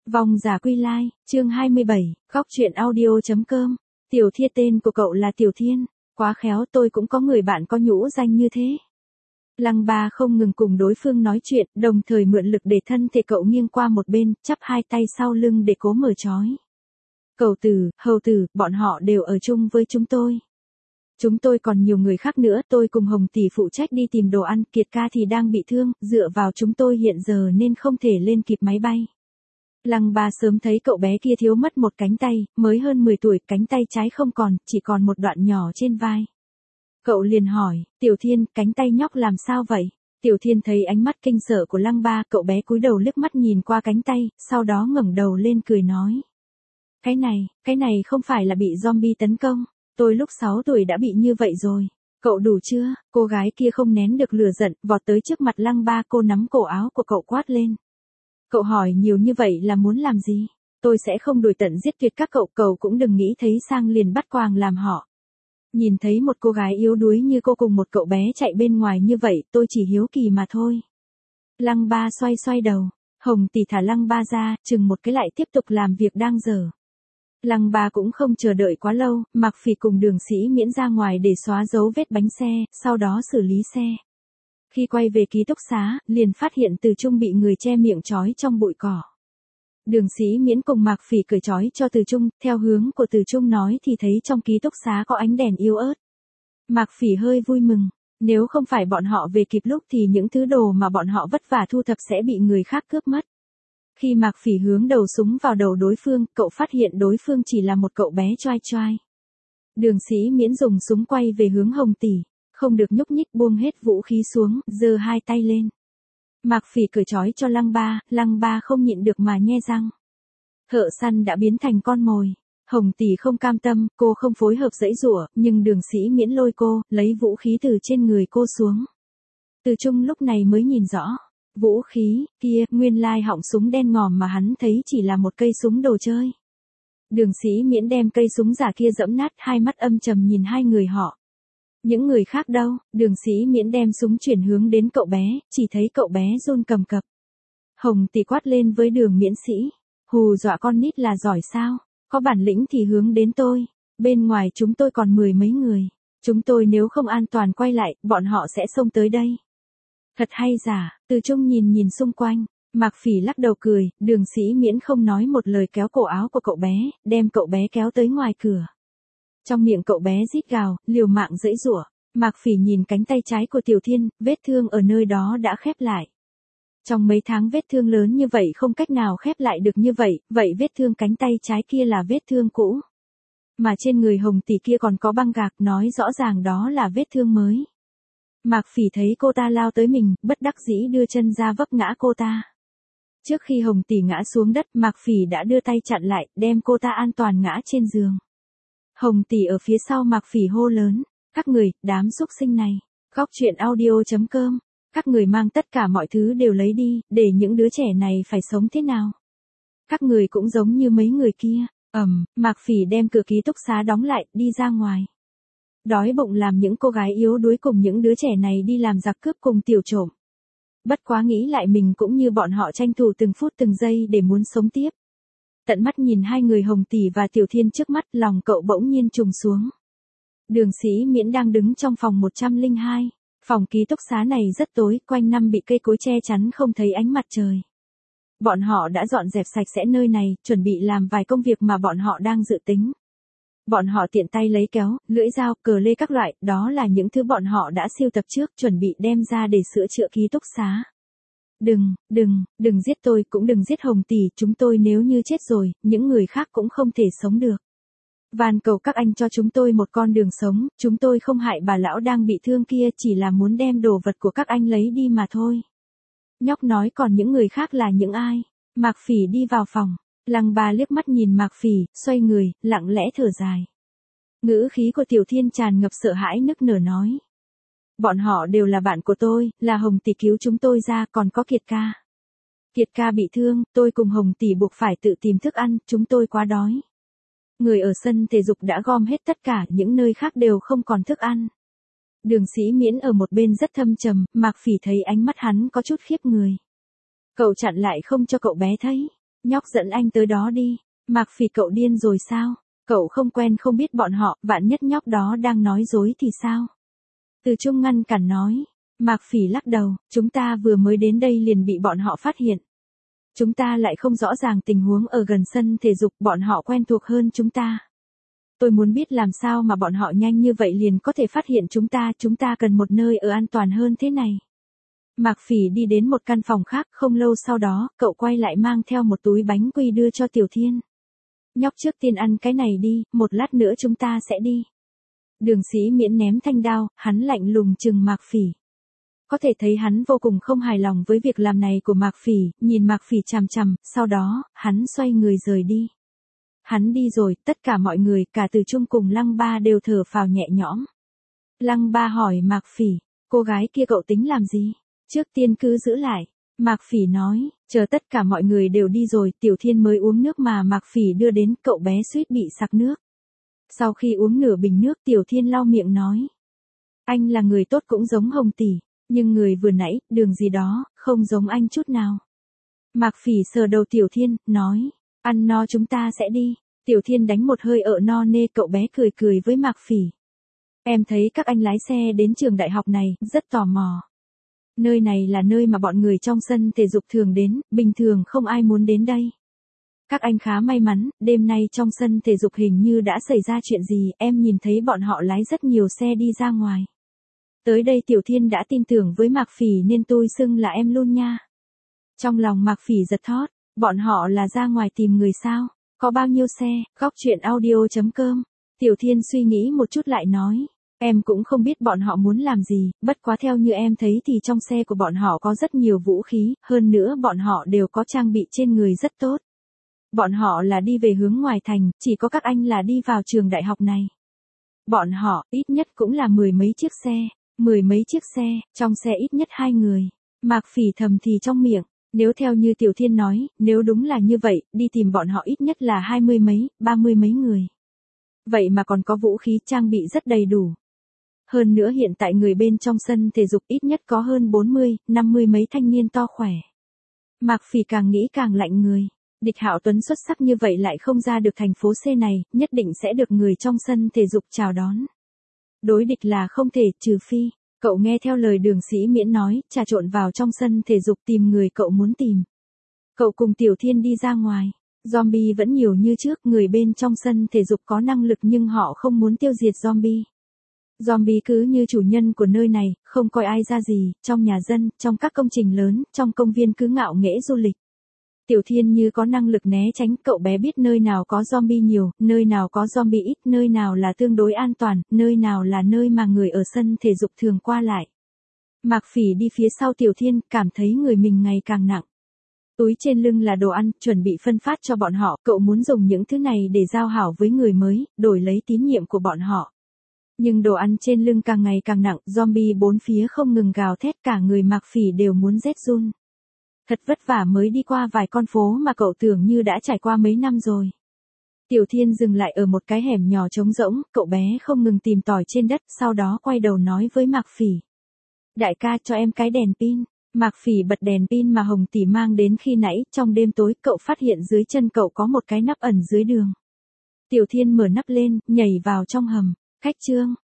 Vong giả quy lai, chương 27, góc truyện audio.com. Tiểu Thiên, tên của cậu là Tiểu Thiên, quá khéo, tôi cũng có người bạn có nhũ danh như thế. Lăng Ba không ngừng cùng đối phương nói chuyện, đồng thời mượn lực để thân thể cậu nghiêng qua một bên, chắp hai tay sau lưng để cố mở trói. Cậu Tử, Hầu Tử, bọn họ đều ở chung với chúng tôi. Chúng tôi còn nhiều người khác nữa, tôi cùng Hồng Tỷ phụ trách đi tìm đồ ăn, Kiệt ca thì đang bị thương, dựa vào chúng tôi hiện giờ nên không thể lên kịp máy bay. Lăng Ba sớm thấy cậu bé kia thiếu mất một cánh tay, mới hơn 10 tuổi, cánh tay trái không còn, chỉ còn một đoạn nhỏ trên vai. Cậu liền hỏi, Tiểu Thiên, cánh tay nhóc làm sao vậy? Tiểu Thiên thấy ánh mắt kinh sợ của Lăng Ba, cậu bé cúi đầu liếc mắt nhìn qua cánh tay, sau đó ngẩng đầu lên cười nói. Cái này không phải là bị zombie tấn công, tôi lúc 6 tuổi đã bị như vậy rồi. Cậu đủ chưa? Cô gái kia không nén được lửa giận, vọt tới trước mặt Lăng Ba, cô nắm cổ áo của cậu quát lên. Cậu hỏi nhiều như vậy là muốn làm gì? Tôi sẽ không đuổi tận giết tuyệt các cậu cũng đừng nghĩ thấy sang liền bắt quàng làm họ. Nhìn thấy một cô gái yếu đuối như cô cùng một cậu bé chạy bên ngoài như vậy, tôi chỉ hiếu kỳ mà thôi. Lăng Ba xoay đầu, Hồng Tỷ thả Lăng Ba ra, chừng một cái lại tiếp tục làm việc đang dở. Lăng Ba cũng không chờ đợi quá lâu, Mạc Phỉ cùng Đường Sĩ Miễn ra ngoài để xóa dấu vết bánh xe, sau đó xử lý xe. Khi quay về ký túc xá, liền phát hiện Từ Trung bị người che miệng trói trong bụi cỏ. Đường Sĩ Miễn cùng Mạc Phỉ cởi trói cho Từ Trung, theo hướng của Từ Trung nói thì thấy trong ký túc xá có ánh đèn yếu ớt. Mạc Phỉ hơi vui mừng, nếu không phải bọn họ về kịp lúc thì những thứ đồ mà bọn họ vất vả thu thập sẽ bị người khác cướp mất. Khi Mạc Phỉ hướng đầu súng vào đầu đối phương, cậu phát hiện đối phương chỉ là một cậu bé choai. Đường Sĩ Miễn dùng súng quay về hướng Hồng Tỷ, không được nhúc nhích, buông hết vũ khí xuống, giơ hai tay lên. Mạc Phỉ cởi trói cho Lăng Ba không nhịn được mà nhe răng. Thợ săn đã biến thành con mồi. Hồng Tỷ không cam tâm, cô không phối hợp giãy giụa, nhưng Đường Sĩ Miễn lôi cô, lấy vũ khí từ trên người cô xuống. Từ Trung lúc này mới nhìn rõ. Vũ khí kia, nguyên lai họng súng đen ngòm mà hắn thấy chỉ là một cây súng đồ chơi. Đường Sĩ Miễn đem cây súng giả kia giẫm nát, hai mắt âm trầm nhìn hai người họ. Những người khác đâu? Đường Sĩ Miễn đem súng chuyển hướng đến cậu bé, chỉ thấy cậu bé run cầm cập. Hồng Tỷ quát lên với Đường Miễn Sĩ, hù dọa con nít là giỏi sao? Có bản lĩnh thì hướng đến tôi. Bên ngoài chúng tôi còn 10 mấy người. Chúng tôi nếu không an toàn quay lại, bọn họ sẽ xông tới đây. Thật hay giả? Từ Trung nhìn xung quanh. Mạc Phỉ lắc đầu cười, Đường Sĩ Miễn không nói một lời kéo cổ áo của cậu bé, đem cậu bé kéo tới ngoài cửa. Trong miệng cậu bé rít gào, liều mạng giãy giụa. Mạc Phỉ nhìn cánh tay trái của Tiểu Thiên, vết thương ở nơi đó đã khép lại. Trong mấy tháng vết thương lớn như vậy không cách nào khép lại được như vậy, vậy vết thương cánh tay trái kia là vết thương cũ. Mà trên người Hồng Tỷ kia còn có băng gạc, nói rõ ràng đó là vết thương mới. Mạc Phỉ thấy cô ta lao tới mình, bất đắc dĩ đưa chân ra vấp ngã cô ta. Trước khi Hồng Tỷ ngã xuống đất, Mạc Phỉ đã đưa tay chặn lại, đem cô ta an toàn ngã trên giường. Hồng Tỷ ở phía sau Mạc Phỉ hô lớn, các người, đám xúc sinh này. Góc truyện audio.com. Các người mang tất cả mọi thứ đều lấy đi, để những đứa trẻ này phải sống thế nào? Các người cũng giống như mấy người kia. Mạc Phỉ đem cửa ký túc xá đóng lại, đi ra ngoài. Đói bụng làm những cô gái yếu đuối cùng những đứa trẻ này đi làm giặc cướp cùng tiểu trộm. Bất quá nghĩ lại mình cũng như bọn họ tranh thủ từng phút từng giây để muốn sống tiếp. Tận mắt nhìn hai người Hồng Tỷ và Tiểu Thiên trước mắt, lòng cậu bỗng nhiên trùng xuống. Đường Sĩ Miễn đang đứng trong phòng 102. Phòng ký túc xá này rất tối, quanh năm bị cây cối che chắn không thấy ánh mặt trời. Bọn họ đã dọn dẹp sạch sẽ nơi này, chuẩn bị làm vài công việc mà bọn họ đang dự tính. Bọn họ tiện tay lấy kéo, lưỡi dao, cờ lê các loại, đó là những thứ bọn họ đã sưu tập trước, chuẩn bị đem ra để sửa chữa ký túc xá. Đừng giết tôi, cũng đừng giết Hồng Tỷ, chúng tôi nếu như chết rồi, những người khác cũng không thể sống được. Van cầu các anh cho chúng tôi một con đường sống, chúng tôi không hại bà lão đang bị thương kia, chỉ là muốn đem đồ vật của các anh lấy đi mà thôi. Nhóc nói còn những người khác là những ai? Mạc Phỉ đi vào phòng. Lăng Ba liếc mắt nhìn Mạc Phỉ, xoay người, lặng lẽ thở dài. Ngữ khí của Tiểu Thiên tràn ngập sợ hãi nức nở nói. Bọn họ đều là bạn của tôi, là Hồng Tỷ cứu chúng tôi ra, còn có Kiệt ca. Kiệt ca bị thương, tôi cùng Hồng Tỷ buộc phải tự tìm thức ăn, chúng tôi quá đói. Người ở sân thể dục đã gom hết tất cả, những nơi khác đều không còn thức ăn. Đường Sĩ Miễn ở một bên rất thâm trầm, Mạc Phỉ thấy ánh mắt hắn có chút khiếp người. Cậu chặn lại không cho cậu bé thấy. Nhóc dẫn anh tới đó đi. Mạc Phỉ, cậu điên rồi sao? Cậu không quen không biết bọn họ, vạn nhất nhóc đó đang nói dối thì sao? Từ Trung ngăn cản nói. Mạc Phỉ lắc đầu, chúng ta vừa mới đến đây liền bị bọn họ phát hiện. Chúng ta lại không rõ ràng tình huống ở gần sân thể dục, bọn họ quen thuộc hơn chúng ta. Tôi muốn biết làm sao mà bọn họ nhanh như vậy liền có thể phát hiện chúng ta cần một nơi ở an toàn hơn thế này. Mạc Phỉ đi đến một căn phòng khác, không lâu sau đó, cậu quay lại mang theo một túi bánh quy đưa cho Tiểu Thiên. Nhóc trước tiên ăn cái này đi, một lát nữa chúng ta sẽ đi. Đường Sĩ Miễn ném thanh đao, hắn lạnh lùng trừng Mạc Phỉ. Có thể thấy hắn vô cùng không hài lòng với việc làm này của Mạc Phỉ, nhìn Mạc Phỉ chằm chằm, sau đó, hắn xoay người rời đi. Hắn đi rồi, tất cả mọi người, cả Từ Trung cùng Lăng Ba đều thở phào nhẹ nhõm. Lăng Ba hỏi Mạc Phỉ, cô gái kia cậu tính làm gì? Trước tiên cứ giữ lại. Mạc Phỉ nói, chờ tất cả mọi người đều đi rồi, Tiểu Thiên mới uống nước mà Mạc Phỉ đưa đến, cậu bé suýt bị sặc nước. Sau khi uống nửa bình nước, Tiểu Thiên lau miệng nói. Anh là người tốt cũng giống Hồng tỷ, nhưng người vừa nãy, đường gì đó, không giống anh chút nào. Mạc Phỉ sờ đầu Tiểu Thiên, nói, ăn no chúng ta sẽ đi. Tiểu Thiên đánh một hơi ợ no nê, cậu bé cười cười với Mạc Phỉ. Em thấy các anh lái xe đến trường đại học này, rất tò mò. Nơi này là nơi mà bọn người trong sân thể dục thường đến, bình thường không ai muốn đến đây. Các anh khá may mắn, đêm nay trong sân thể dục hình như đã xảy ra chuyện gì, em nhìn thấy bọn họ lái rất nhiều xe đi ra ngoài. Tới đây Tiểu Thiên đã tin tưởng với Mạc Phỉ nên tôi xưng là em luôn nha. Trong lòng Mạc Phỉ giật thót, bọn họ là ra ngoài tìm người sao? Có bao nhiêu xe? Góc truyện audio.com. Tiểu Thiên suy nghĩ một chút lại nói. Em cũng không biết bọn họ muốn làm gì, bất quá theo như em thấy thì trong xe của bọn họ có rất nhiều vũ khí, hơn nữa bọn họ đều có trang bị trên người rất tốt. Bọn họ là đi về hướng ngoài thành, chỉ có các anh là đi vào trường đại học này. Bọn họ, ít nhất cũng là mười mấy chiếc xe, trong xe ít nhất 2 người. Mạc Phỉ thầm thì trong miệng, nếu theo như Tiểu Thiên nói, nếu đúng là như vậy, đi tìm bọn họ ít nhất là 20 mấy, 30 mấy người. Vậy mà còn có vũ khí trang bị rất đầy đủ. Hơn nữa hiện tại người bên trong sân thể dục ít nhất có hơn 40, 50 mấy thanh niên to khỏe. Mạc Phỉ càng nghĩ càng lạnh người. Địch Hạo Tuấn xuất sắc như vậy lại không ra được thành phố C này, nhất định sẽ được người trong sân thể dục chào đón. Đối địch là không thể, trừ phi, cậu nghe theo lời Đường Sĩ Miễn nói, trà trộn vào trong sân thể dục tìm người cậu muốn tìm. Cậu cùng Tiểu Thiên đi ra ngoài. Zombie vẫn nhiều như trước, người bên trong sân thể dục có năng lực nhưng họ không muốn tiêu diệt zombie. Zombie cứ như chủ nhân của nơi này, không coi ai ra gì, trong nhà dân, trong các công trình lớn, trong công viên cứ ngạo nghễ du lịch. Tiểu Thiên như có năng lực né tránh, cậu bé biết nơi nào có zombie nhiều, nơi nào có zombie ít, nơi nào là tương đối an toàn, nơi nào là nơi mà người ở sân thể dục thường qua lại. Mạc Phỉ đi phía sau Tiểu Thiên, cảm thấy người mình ngày càng nặng. Túi trên lưng là đồ ăn, chuẩn bị phân phát cho bọn họ, cậu muốn dùng những thứ này để giao hảo với người mới, đổi lấy tín nhiệm của bọn họ. Nhưng đồ ăn trên lưng càng ngày càng nặng, zombie bốn phía không ngừng gào thét, cả người Mạc Phỉ đều muốn rét run. Thật vất vả mới đi qua vài con phố mà cậu tưởng như đã trải qua mấy năm rồi. Tiểu Thiên dừng lại ở một cái hẻm nhỏ trống rỗng, cậu bé không ngừng tìm tòi trên đất, sau đó quay đầu nói với Mạc Phỉ. Đại ca cho em cái đèn pin. Mạc Phỉ bật đèn pin mà Hồng tỷ mang đến khi nãy, trong đêm tối cậu phát hiện dưới chân cậu có một cái nắp ẩn dưới đường. Tiểu Thiên mở nắp lên, nhảy vào trong hầm. Khách trương,